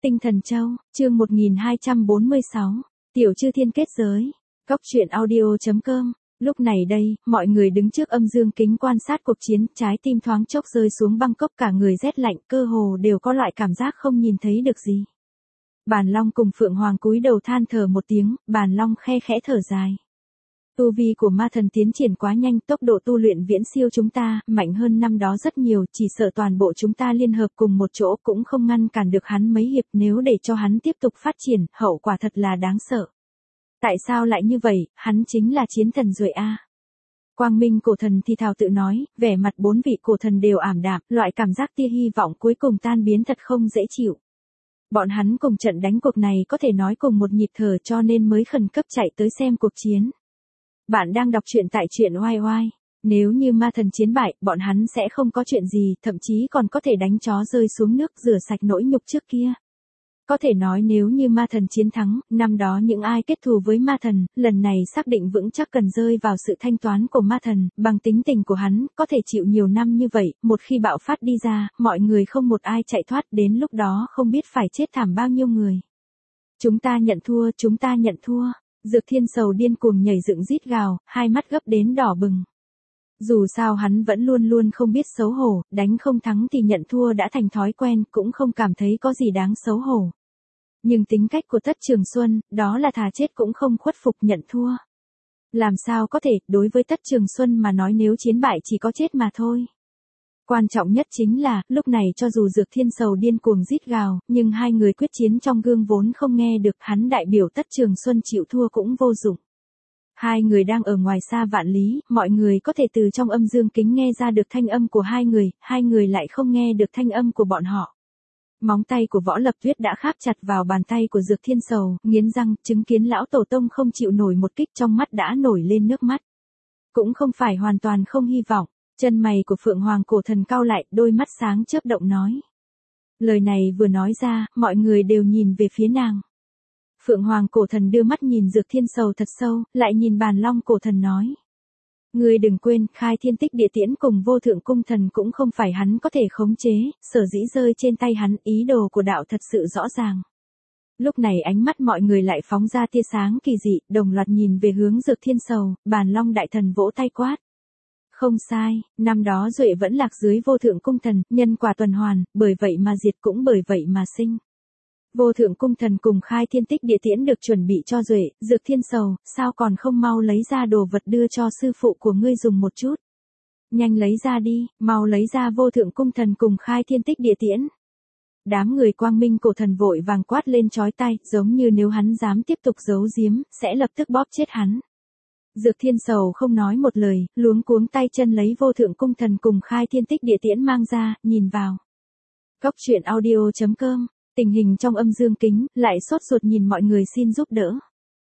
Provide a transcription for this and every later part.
Tinh Thần Châu, chương 1246, Tiểu Chư Thiên kết giới. Góc truyện audio.com. Lúc này đây, mọi người đứng trước âm dương kính quan sát cuộc chiến, trái tim thoáng chốc rơi xuống băng cốc, cả người rét lạnh, cơ hồ đều có loại cảm giác không nhìn thấy được gì. Bàn Long cùng Phượng Hoàng cúi đầu than thở một tiếng, Bàn Long khe khẽ thở dài. Tu vi của ma thần tiến triển quá nhanh, tốc độ tu luyện viễn siêu chúng ta, mạnh hơn năm đó rất nhiều, chỉ sợ toàn bộ chúng ta liên hợp cùng một chỗ cũng không ngăn cản được hắn mấy hiệp, nếu để cho hắn tiếp tục phát triển, hậu quả thật là đáng sợ. Tại sao lại như vậy, hắn chính là chiến thần Duệ a. Quang Minh cổ thần thì thào tự nói, vẻ mặt bốn vị cổ thần đều ảm đạm, loại cảm giác tia hy vọng cuối cùng tan biến thật không dễ chịu. Bọn hắn cùng trận đánh cuộc này có thể nói cùng một nhịp thở, cho nên mới khẩn cấp chạy tới xem cuộc chiến. Bạn đang đọc truyện tại truyện oai oai. Nếu như ma thần chiến bại, bọn hắn sẽ không có chuyện gì, thậm chí còn có thể đánh chó rơi xuống nước rửa sạch nỗi nhục trước kia. Có thể nói nếu như ma thần chiến thắng, năm đó những ai kết thù với ma thần, lần này xác định vững chắc cần rơi vào sự thanh toán của ma thần, bằng tính tình của hắn, có thể chịu nhiều năm như vậy, một khi bạo phát đi ra, mọi người không một ai chạy thoát, đến lúc đó không biết phải chết thảm bao nhiêu người. Chúng ta nhận thua, chúng ta nhận thua. Dược Thiên Sầu điên cuồng nhảy dựng rít gào, hai mắt gấp đến đỏ bừng. Dù sao hắn vẫn luôn luôn không biết xấu hổ, đánh không thắng thì nhận thua đã thành thói quen, cũng không cảm thấy có gì đáng xấu hổ. Nhưng tính cách của Tất Trường Xuân, đó là thà chết cũng không khuất phục nhận thua. Làm sao có thể, đối với Tất Trường Xuân mà nói nếu chiến bại chỉ có chết mà thôi. Quan trọng nhất chính là, lúc này cho dù Dược Thiên Sầu điên cuồng rít gào, nhưng hai người quyết chiến trong gương vốn không nghe được, hắn đại biểu Tất Trường Xuân chịu thua cũng vô dụng. Hai người đang ở ngoài xa vạn lý, mọi người có thể từ trong âm dương kính nghe ra được thanh âm của hai người lại không nghe được thanh âm của bọn họ. Móng tay của Võ Lập Tuyết đã kháp chặt vào bàn tay của Dược Thiên Sầu, nghiến răng, chứng kiến lão tổ tông không chịu nổi một kích, trong mắt đã nổi lên nước mắt. Cũng không phải hoàn toàn không hy vọng. Chân mày của Phượng Hoàng cổ thần cau lại, đôi mắt sáng chớp động nói. Lời này vừa nói ra, mọi người đều nhìn về phía nàng. Phượng Hoàng cổ thần đưa mắt nhìn Dược Thiên Sầu thật sâu, lại nhìn Bàn Long cổ thần nói. Ngươi đừng quên, khai thiên tích địa tiễn cùng vô thượng cung thần cũng không phải hắn có thể khống chế, sở dĩ rơi trên tay hắn, ý đồ của đạo thật sự rõ ràng. Lúc này ánh mắt mọi người lại phóng ra tia sáng kỳ dị, đồng loạt nhìn về hướng Dược Thiên Sầu, Bàn Long đại thần vỗ tay quát. Không sai, năm đó Duệ vẫn lạc dưới vô thượng cung thần, nhân quả tuần hoàn, bởi vậy mà diệt cũng bởi vậy mà sinh. Vô thượng cung thần cùng khai thiên tích địa tiễn được chuẩn bị cho Duệ, Dược Thiên Sầu, sao còn không mau lấy ra đồ vật đưa cho sư phụ của ngươi dùng một chút. Nhanh lấy ra đi, mau lấy ra vô thượng cung thần cùng khai thiên tích địa tiễn. Đám người Quang Minh cổ thần vội vàng quát lên chói tai, giống như nếu hắn dám tiếp tục giấu giếm, sẽ lập tức bóp chết hắn. Dược Thiên Sầu không nói một lời, luống cuống tay chân lấy vô thượng cung thần cùng khai thiên tích địa tiễn mang ra, nhìn vào. Góc truyện audio.com, tình hình trong âm dương kính, lại sốt ruột nhìn mọi người xin giúp đỡ.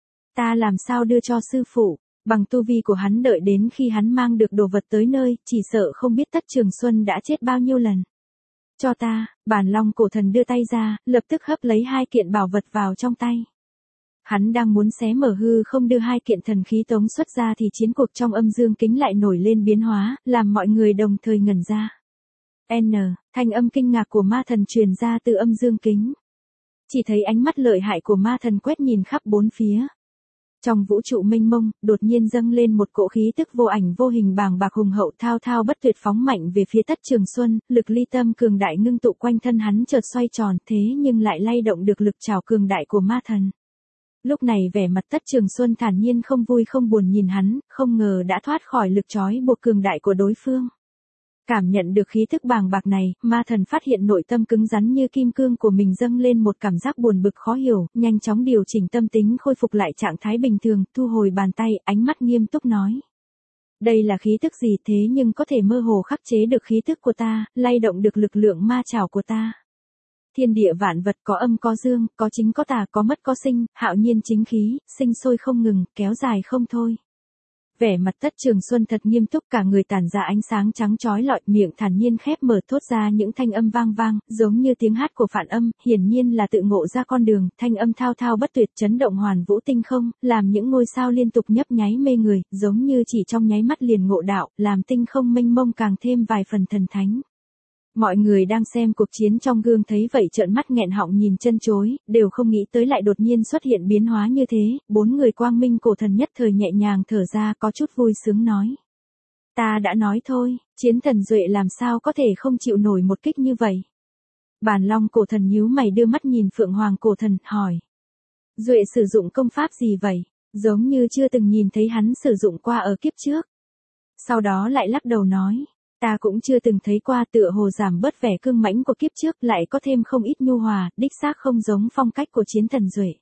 Ta làm sao đưa cho sư phụ, bằng tu vi của hắn đợi đến khi hắn mang được đồ vật tới nơi, chỉ sợ không biết Tất Trường Xuân đã chết bao nhiêu lần. Cho ta, Bàn Long cổ thần đưa tay ra, lập tức hấp lấy hai kiện bảo vật vào trong tay. Hắn đang muốn xé mở hư không đưa hai kiện thần khí tống xuất ra thì chiến cuộc trong âm dương kính lại nổi lên biến hóa, làm mọi người đồng thời ngẩn ra. Thanh âm kinh ngạc của ma thần truyền ra từ âm dương kính. Chỉ thấy ánh mắt lợi hại của ma thần quét nhìn khắp bốn phía. Trong vũ trụ mênh mông, đột nhiên dâng lên một cỗ khí tức vô ảnh vô hình bàng bạc hùng hậu thao thao bất tuyệt phóng mạnh về phía Tất Trường Xuân, lực ly tâm cường đại ngưng tụ quanh thân hắn chợt xoay tròn, thế nhưng lại lay động được lực trảo cường đại của ma thần. Lúc này vẻ mặt Tất Trường Xuân thản nhiên không vui không buồn nhìn hắn, không ngờ đã thoát khỏi lực trói buộc cường đại của đối phương. Cảm nhận được khí thức bàng bạc này, ma thần phát hiện nội tâm cứng rắn như kim cương của mình dâng lên một cảm giác buồn bực khó hiểu, nhanh chóng điều chỉnh tâm tính khôi phục lại trạng thái bình thường, thu hồi bàn tay, ánh mắt nghiêm túc nói. Đây là khí thức gì thế nhưng có thể mơ hồ khắc chế được khí thức của ta, lay động được lực lượng ma trảo của ta. Thiên địa vạn vật có âm có dương, có chính có tà, có mất có sinh, hạo nhiên chính khí, sinh sôi không ngừng, kéo dài không thôi. Vẻ mặt Tất Trường Xuân thật nghiêm túc, cả người tản ra ánh sáng trắng chói lọi, miệng thản nhiên khép mở thốt ra những thanh âm vang vang, giống như tiếng hát của phản âm, hiển nhiên là tự ngộ ra con đường, thanh âm thao thao bất tuyệt chấn động hoàn vũ tinh không, làm những ngôi sao liên tục nhấp nháy mê người, giống như chỉ trong nháy mắt liền ngộ đạo, làm tinh không mênh mông càng thêm vài phần thần thánh. Mọi người đang xem cuộc chiến trong gương thấy vậy trợn mắt nghẹn họng nhìn chân chối, đều không nghĩ tới lại đột nhiên xuất hiện biến hóa như thế, bốn người quang minh cổ thần nhất thời nhẹ nhàng thở ra có chút vui sướng nói. Ta đã nói thôi, chiến thần Duệ làm sao có thể không chịu nổi một kích như vậy. Bản Long cổ thần nhíu mày đưa mắt nhìn Phượng Hoàng cổ thần, hỏi. Duệ sử dụng công pháp gì vậy? Giống như chưa từng nhìn thấy hắn sử dụng qua ở kiếp trước. Sau đó lại lắc đầu nói. Ta cũng chưa từng thấy qua, tựa hồ giảm bớt vẻ cương mãnh của kiếp trước, lại có thêm không ít nhu hòa, đích xác không giống phong cách của chiến thần Duệ.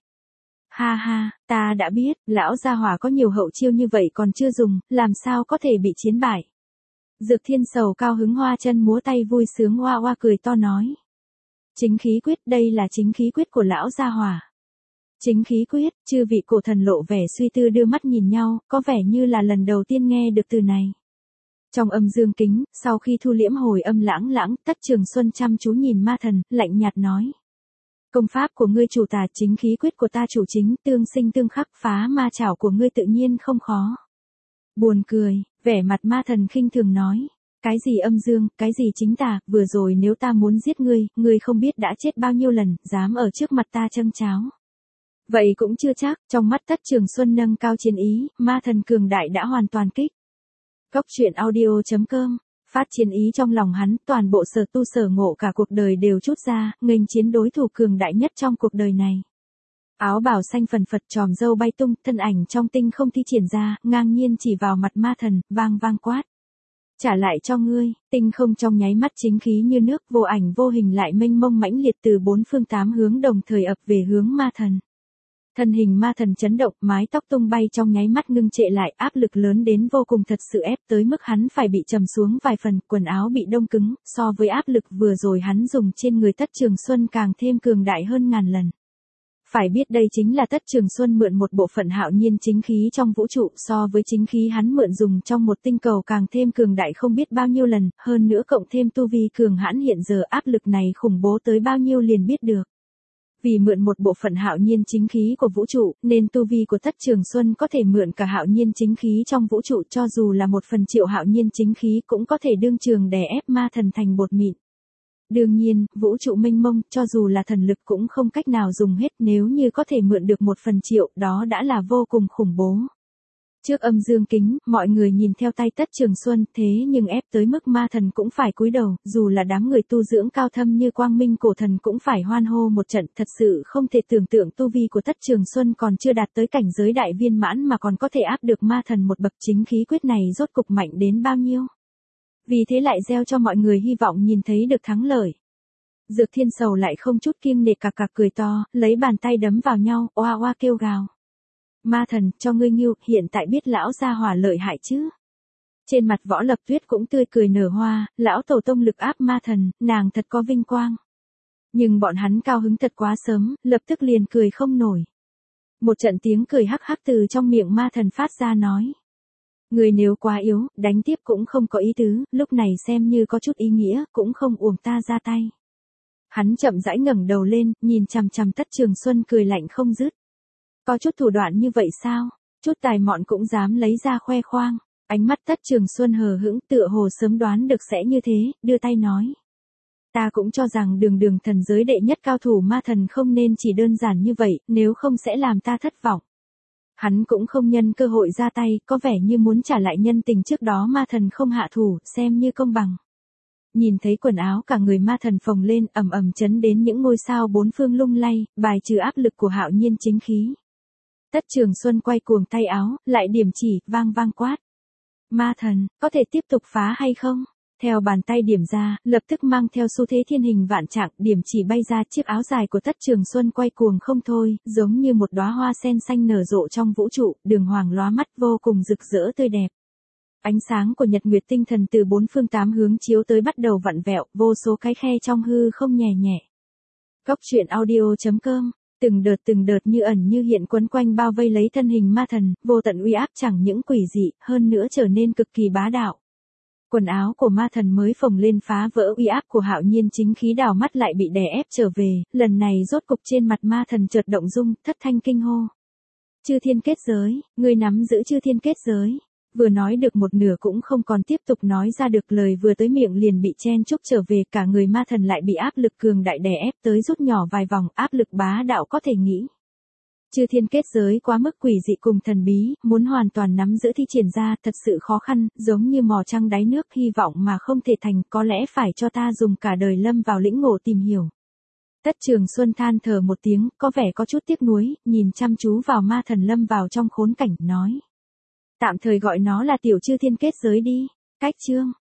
Ha ha, ta đã biết, lão gia hỏa có nhiều hậu chiêu như vậy còn chưa dùng, làm sao có thể bị chiến bại. Dược Thiên Sầu cao hứng hoa chân múa tay vui sướng hoa hoa cười to nói. Chính khí quyết, đây là chính khí quyết của lão gia hỏa. Chính khí quyết, chư vị cổ thần lộ vẻ suy tư đưa mắt nhìn nhau, có vẻ như là lần đầu tiên nghe được từ này. Trong âm dương kính, sau khi thu liễm hồi âm lãng lãng, Tất Trường Xuân chăm chú nhìn ma thần, lạnh nhạt nói. Công pháp của ngươi chủ tà, chính khí quyết của ta chủ chính, tương sinh tương khắc, phá ma chảo của ngươi tự nhiên không khó. Buồn cười, vẻ mặt ma thần khinh thường nói. Cái gì âm dương, cái gì chính tà, vừa rồi nếu ta muốn giết ngươi, ngươi không biết đã chết bao nhiêu lần, dám ở trước mặt ta châm cháo. Vậy cũng chưa chắc, trong mắt Tất Trường Xuân nâng cao chiến ý, ma thần cường đại đã hoàn toàn kích. Góc truyện audio.com, phát chiến ý trong lòng hắn, toàn bộ sở tu sở ngộ cả cuộc đời đều trút ra, nghênh chiến đối thủ cường đại nhất trong cuộc đời này. Áo bào xanh phần phật tròm râu bay tung, thân ảnh trong tinh không thi triển ra, ngang nhiên chỉ vào mặt ma thần, vang vang quát. Trả lại cho ngươi, tinh không trong nháy mắt chính khí như nước, vô ảnh vô hình lại mênh mông mãnh liệt từ bốn phương tám hướng đồng thời ập về hướng ma thần. Thân hình ma thần chấn động, mái tóc tung bay trong nháy mắt ngưng trệ lại, áp lực lớn đến vô cùng thật sự ép tới mức hắn phải bị trầm xuống vài phần, quần áo bị đông cứng, so với áp lực vừa rồi hắn dùng trên người Tất Trường Xuân càng thêm cường đại hơn ngàn lần. Phải biết đây chính là Tất Trường Xuân mượn một bộ phận hạo nhiên chính khí trong vũ trụ, so với chính khí hắn mượn dùng trong một tinh cầu càng thêm cường đại không biết bao nhiêu lần, hơn nữa cộng thêm tu vi cường hãn hiện giờ áp lực này khủng bố tới bao nhiêu liền biết được. Vì mượn một bộ phận hạo nhiên chính khí của vũ trụ, nên tu vi của Tất Trường Xuân có thể mượn cả hạo nhiên chính khí trong vũ trụ, cho dù là 1/1000 hạo nhiên chính khí cũng có thể đương trường đè ép ma thần thành bột mịn. Đương nhiên, vũ trụ mênh mông, cho dù là thần lực cũng không cách nào dùng hết, nếu như có thể mượn được 1/1000, đó đã là vô cùng khủng bố. Trước âm dương kính, mọi người nhìn theo tay Tất Trường Xuân, thế nhưng ép tới mức ma thần cũng phải cúi đầu, dù là đám người tu dưỡng cao thâm như Quang Minh cổ thần cũng phải hoan hô một trận, thật sự không thể tưởng tượng tu vi của Tất Trường Xuân còn chưa đạt tới cảnh giới đại viên mãn mà còn có thể áp được ma thần một bậc, chính khí quyết này rốt cục mạnh đến bao nhiêu. Vì thế lại gieo cho mọi người hy vọng nhìn thấy được thắng lợi. Dược Thiên Sầu lại không chút kiêng nể cạc cạc cười to, lấy bàn tay đấm vào nhau, oa oa kêu gào. Ma thần, cho ngươi nghiêu, hiện tại biết lão gia hỏa lợi hại chứ. Trên mặt Võ Lập Tuyết cũng tươi cười nở hoa, lão tổ tông lực áp ma thần, nàng thật có vinh quang. Nhưng bọn hắn cao hứng thật quá sớm, lập tức liền cười không nổi. Một trận tiếng cười hắc hắc từ trong miệng ma thần phát ra nói. Người nếu quá yếu, đánh tiếp cũng không có ý tứ, lúc này xem như có chút ý nghĩa, cũng không uổng ta ra tay. Hắn chậm rãi ngẩng đầu lên, nhìn chằm chằm Tất Trường Xuân cười lạnh không dứt. Có chút thủ đoạn như vậy sao? Chút tài mọn cũng dám lấy ra khoe khoang. Ánh mắt Tất Trường Xuân hờ hững, tựa hồ sớm đoán được sẽ như thế, đưa tay nói. Ta cũng cho rằng đường thần giới đệ nhất cao thủ ma thần không nên chỉ đơn giản như vậy, nếu không sẽ làm ta thất vọng. Hắn cũng không nhân cơ hội ra tay, có vẻ như muốn trả lại nhân tình trước đó ma thần không hạ thủ, xem như công bằng. Nhìn thấy quần áo cả người ma thần phồng lên, ầm ầm chấn đến những ngôi sao bốn phương lung lay, bài trừ áp lực của hạo nhiên chính khí. Tất Trường Xuân quay cuồng tay áo, lại điểm chỉ, vang vang quát. Ma thần, có thể tiếp tục phá hay không? Theo bàn tay điểm ra, lập tức mang theo xu thế thiên hình vạn trạng, điểm chỉ bay ra, chiếc áo dài của Tất Trường Xuân quay cuồng không thôi, giống như một đóa hoa sen xanh nở rộ trong vũ trụ, đường hoàng lóa mắt vô cùng rực rỡ tươi đẹp. Ánh sáng của nhật nguyệt tinh thần từ bốn phương tám hướng chiếu tới bắt đầu vặn vẹo, vô số cái khe trong hư không nhẹ nhẹ. Góc truyện audio.com, từng đợt như ẩn như hiện quấn quanh bao vây lấy thân hình ma thần, vô tận uy áp chẳng những quỷ dị, hơn nữa trở nên cực kỳ bá đạo. Quần áo của ma thần mới phồng lên phá vỡ uy áp của hạo nhiên chính khí, đảo mắt lại bị đè ép trở về, lần này rốt cục trên mặt ma thần chợt động dung, thất thanh kinh hô. Chư thiên kết giới, ngươi nắm giữ chư thiên kết giới. vừa nói được một nửa cũng không còn tiếp tục nói ra được lời vừa tới miệng liền bị chen chúc trở về, cả người ma thần lại bị áp lực cường đại đè ép tới rút nhỏ vài vòng, áp lực bá đạo có thể nghĩ. Chư thiên kết giới quá mức quỷ dị cùng thần bí, muốn hoàn toàn nắm giữ thi triển ra thật sự khó khăn, giống như mò trăng đáy nước, hy vọng mà không thể thành, có lẽ phải cho ta dùng cả đời lâm vào lĩnh ngộ tìm hiểu. Tất Trường Xuân than thở một tiếng, có vẻ có chút tiếc nuối, nhìn chăm chú vào ma thần lâm vào trong khốn cảnh, nói. Tạm thời gọi nó là tiểu chư thiên kết giới đi. Cách chương.